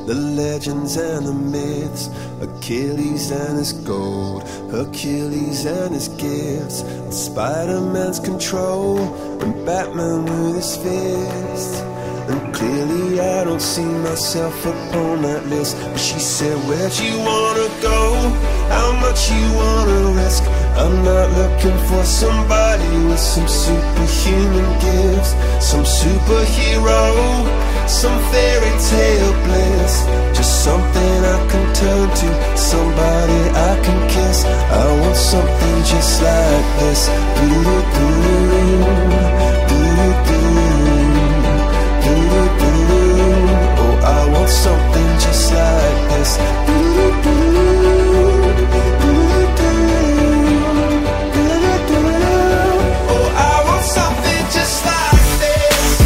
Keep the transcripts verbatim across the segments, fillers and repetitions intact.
the legends and the myths, Achilles and his gold, Hercules and his gifts, and Spider-Man's control, and Batman with his fists. And clearly I don't see myself upon that list. But she said, where'd you wanna go? How much you wanna risk? I'm not looking for somebody with some superhuman gifts, some superhero, some fairy tale bliss. Just something I can turn to, somebody I can kiss. I want something just like this. Do-do-do, do-do-do. Oh, I want something just like this. Oh, I want something just like this.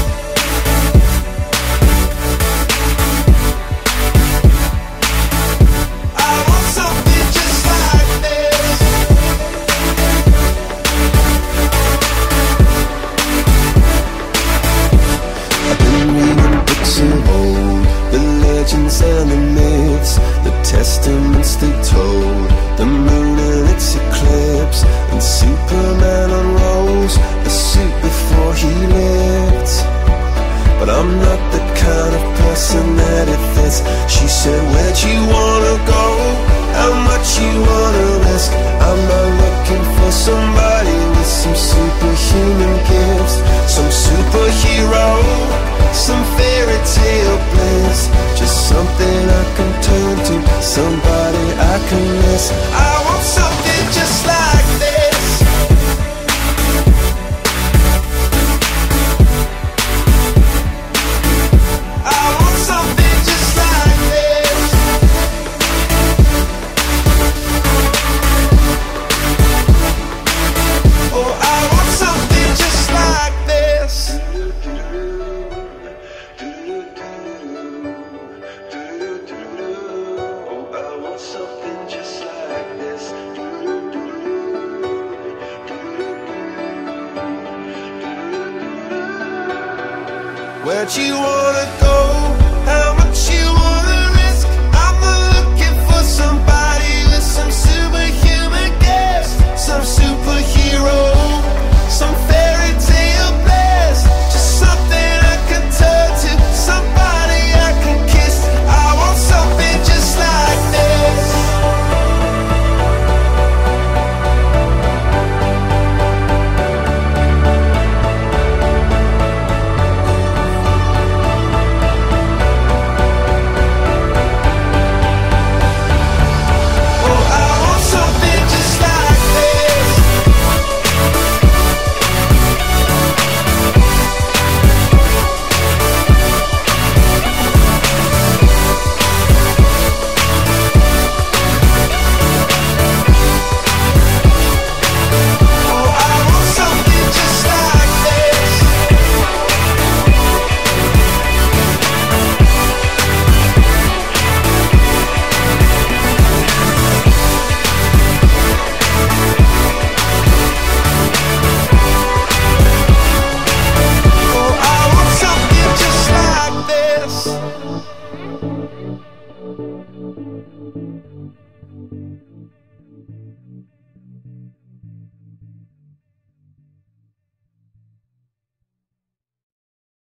I want something just like this. Of old, the legends and the myths, the testaments they told, the moon and its eclipse, and Superman unrolls the suit before he lived. But I'm not the kind of person that it fits. She said, where'd you wanna go? How much you wanna risk? I'm not looking for somebody with some superhuman gifts, some superhero, some fairy tale bliss. Just something I can turn to, somebody I can miss. I want something just like this. I want something just like this. Oh, I want something just like this. Where'd you wanna go?